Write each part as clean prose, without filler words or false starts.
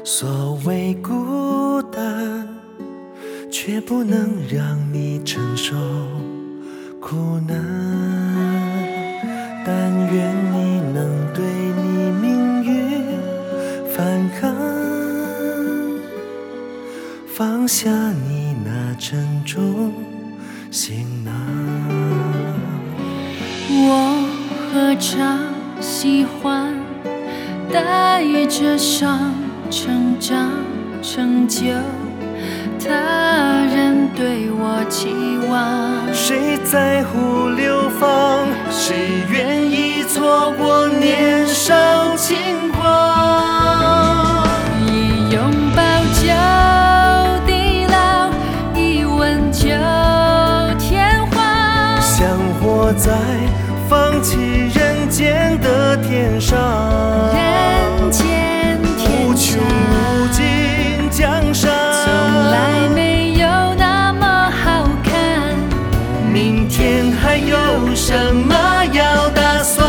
所谓孤单，却不能让你承受苦难。但愿你能对你命运反抗，放下你那沉重行囊。 我何尝喜欢带着伤成长成就他人对我期望？ 谁在乎流放？谁愿意错过年少轻狂？ 一拥抱就地老，一吻就天荒。 想活在放弃人间的天上， 人间天无穷上， 无尽江山， 从来没有那么好看。 明天还有什么要打算？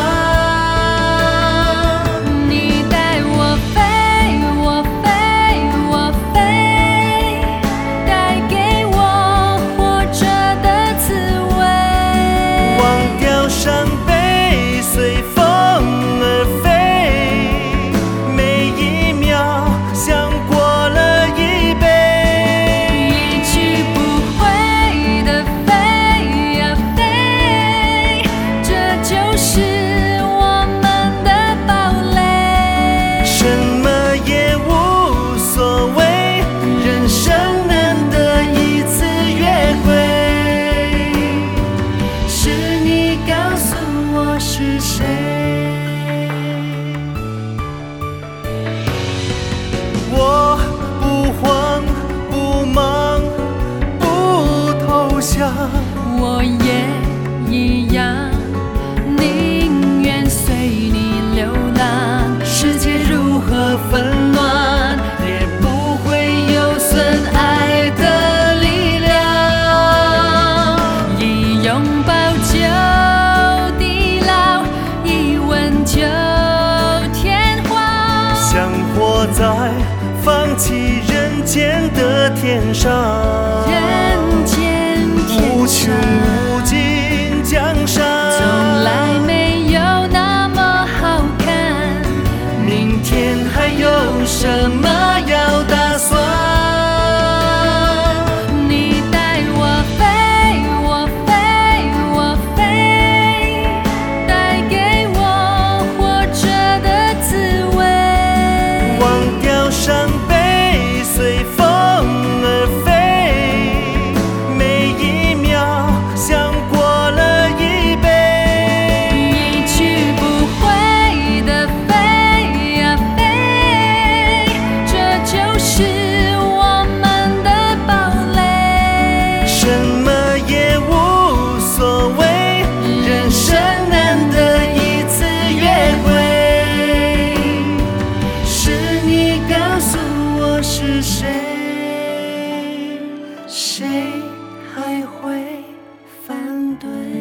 你带我飞，我飞，我飞，带给我活着的滋味。 忘掉伤悲，随风而飞，每一秒像过了一辈。 一去不回的飞呀飞，这就是我们的堡垒。 什么也无所谓，人生难得一次约会，是你告诉我是谁。我不慌不忙不投降， 我也一样，宁愿随你流浪。 世界如何纷乱，也不会有损爱的力量。 一拥抱就地老，一吻就天荒。 想活在放弃人间的天上， 人间无穷天上， 无尽江山， 从来没有那么好看。 明天还有什么要打算？ 你带我飞，我飞，我飞，带给我活着的滋味。 忘掉伤悲，随风而飞，每一秒像过了一辈。 一去不回的飞呀飞，这就是我们的堡垒。 什么也无所谓，人生难得一次约会，是你告诉我是谁，谁还会反对？